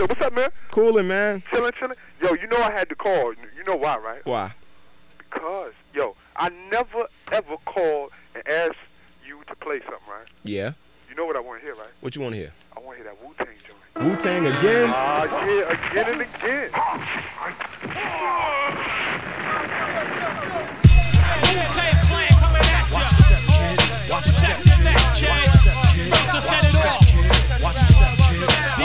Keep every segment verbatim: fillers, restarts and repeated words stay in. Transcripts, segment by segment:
Show. What's up, man? Coolin', man. Chillin', chillin'. Yo, you know I had to call. You know why, right? Why? Because, yo, I never, ever called and asked you to play something, right? Yeah. You know what I want to hear, right? What you want to hear? I want to hear that Wu-Tang joint. Wu-Tang again? Ah, uh, yeah, again and again. Wu-Tang Clan coming at ya. Watch your step, kid. Watch your step, kid. Watch your step, kid. Watch your step, kid. Watch your step, kid.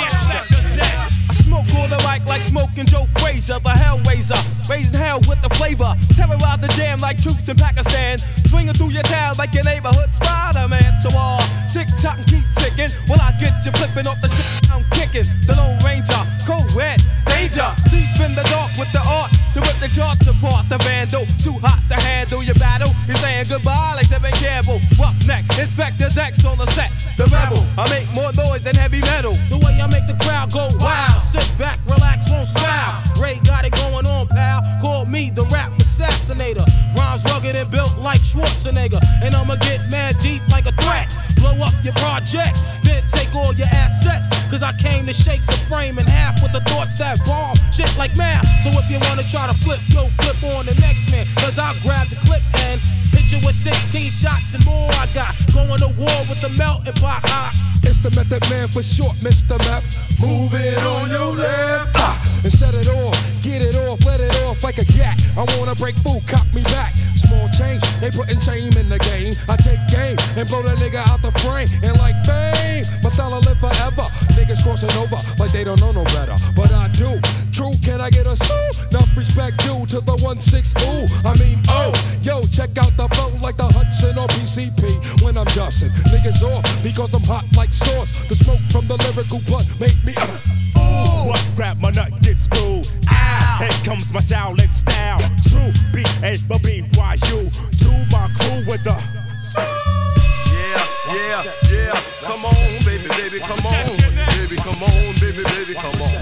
I smoke on the mic like smoking Joe Frazier, the Hellraiser, raising hell with the flavor. Terrorize the jam like troops in Pakistan, swinging through your town like your neighborhood Spider-Man. So all uh, tick tock and keep ticking. When I get you flipping off the shit I'm kicking. The Lone Ranger, co-ed, danger, deep in the dark with the art to rip the charts apart. The vandal, too hot to handle your battle. You're saying goodbye like Tevin Campbell. Roughneck, Inspector Dex on the set. The rebel, I make more noise than heavy metal. The way I make the crowd go wild. Sit back, relax, won't smile. Ray got it going on, pal. Call me the rap assassinator. Rhymes rugged and built like Schwarzenegger. And I'ma get mad deep like a threat. Blow up your project, then take all your assets. Cause I came to shake the frame in half with the thoughts that bomb shit like math. So if you wanna try to flip, yo, flip on the next man. Cause I'll grab the clip and hit you with sixteen shots and more. I got going to war with the melting pot. I It's the Method Man for short, Mister Map. Move it on your left, ah, and set it off, get it off, let it off like a gat. I wanna break food, cop me back. Small change, they putting shame in the game. I take game and blow the nigga out the frame. And like bang, my style live forever. Niggas crossing over like they don't know no better. But I do. True, can I get a sue? Enough respect due to the one six ooh. I mean, oh, yo, check out the flow like the Hudson or P C P. When I'm dusting, niggas off because I'm hot like sauce. The smoke from the lyrical blood make me uh, ooh. What grab my nut get screwed? Ah, here comes my Shaolin style. True, B A B Y U. To my crew with the. Yeah, yeah, yeah. Come on, baby, baby, come on, baby, come on, baby, baby, come on.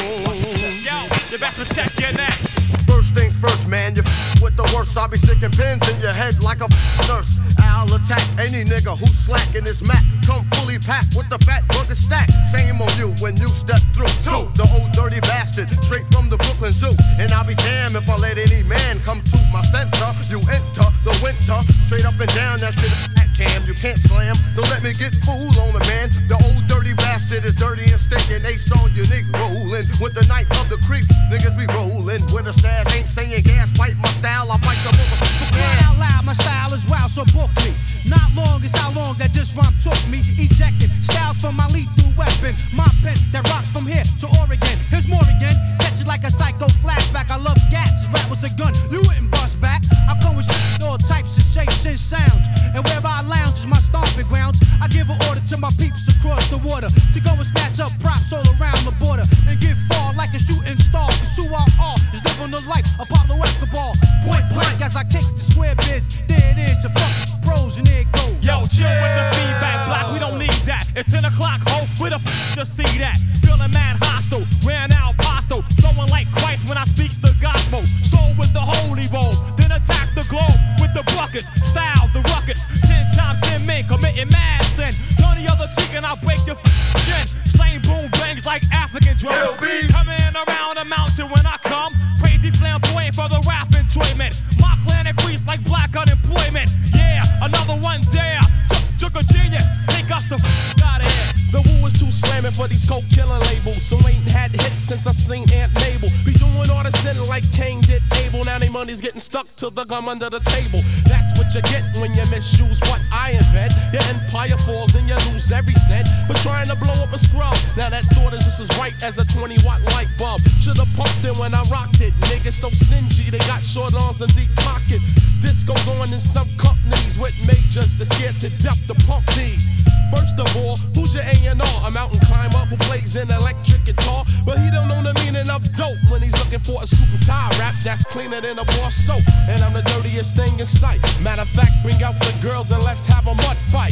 Yo, you best protect your neck. First things first, man, you f with the worst. I'll be sticking pins in your head like a nurse. I'll attack any nigga who's slacking his mat. Come fully packed with the fat rugged stack. Shame on you when you step through. Two, the old dirty bastard, straight from the Brooklyn Zoo. And I'll be damned if I let any man come to my center. You enter the winter, straight up and down that shit. Cam, you can't slam. Don't let me get fooled on the man. The old dirty bastard is dirty and stinking. Ace on unique rolling with the night of the creeps. Niggas be rolling with a stash. Ain't saying gas. Bite my style. I bite your motherfucker. Cry out loud, my style is wild, so book me. Not long is how long that this rhyme took me. Ejecting styles from my lethal weapon. My pen that rocks from here to Oregon. Here's more again. Catch it like a psycho flashback. I love gats. Rap was a gun. You wouldn't bust back. I come with shit, all types of shapes and sounds. And wherever I lounge is my stomping grounds. I give an order to my peeps across the water to go and snatch up props all around the border and get far like a shooting star. Cause who I are is living the life of Pablo Escobar. Point blank as I kick the square biz. There it is, your fucking pros and there it goes. Yo, chill with the feedback block, we don't need that. It's ten o'clock, ho, where the f you see that? Feeling mad hostile, ran out pasto, throwing like Christ when I speaks the gospel. Stroll with the holy roll, then attack the globe with the buckets. Style the ruckus, ten times ten men committing mad sin. Turn the other cheek and I'll break your f chin. Slaying boom bangs like African drums. Coming around the mountain when I come. Crazy flamboyant for the rap enjoyment. My clan increased like black unemployment. Yeah, another one dare. Took a genius, take us the f out of here. The woo is too slamming for these coke killing labels. So ain't had hits since I seen Aunt Mabel. Be doing all the sin like Cain did Abel. Now they money's getting stuck to the gum under the table. That's what you get when you misuse what I invent. Your empire falls and you lose every cent. But trying to blow up a scrub, now that thought is just as bright as a twenty watt light bulb. Should've pumped it when I rocked it. Niggas so stingy, they got short arms and deep pockets. This goes on in some companies with majors that's scared to death to pump these. First of all, who's your A and R? A mountain climber who plays an electric guitar, but he don't know the meaning of dope when he's looking for a suit and tie rap that's cleaner than a bar soap. And I'm the dirtiest thing in sight. Matter of fact, bring out the girls and let's have a mud fight.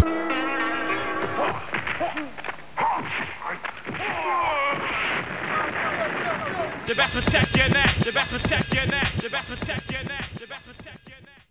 You best protect your neck. You best protect your neck. You best protect your neck.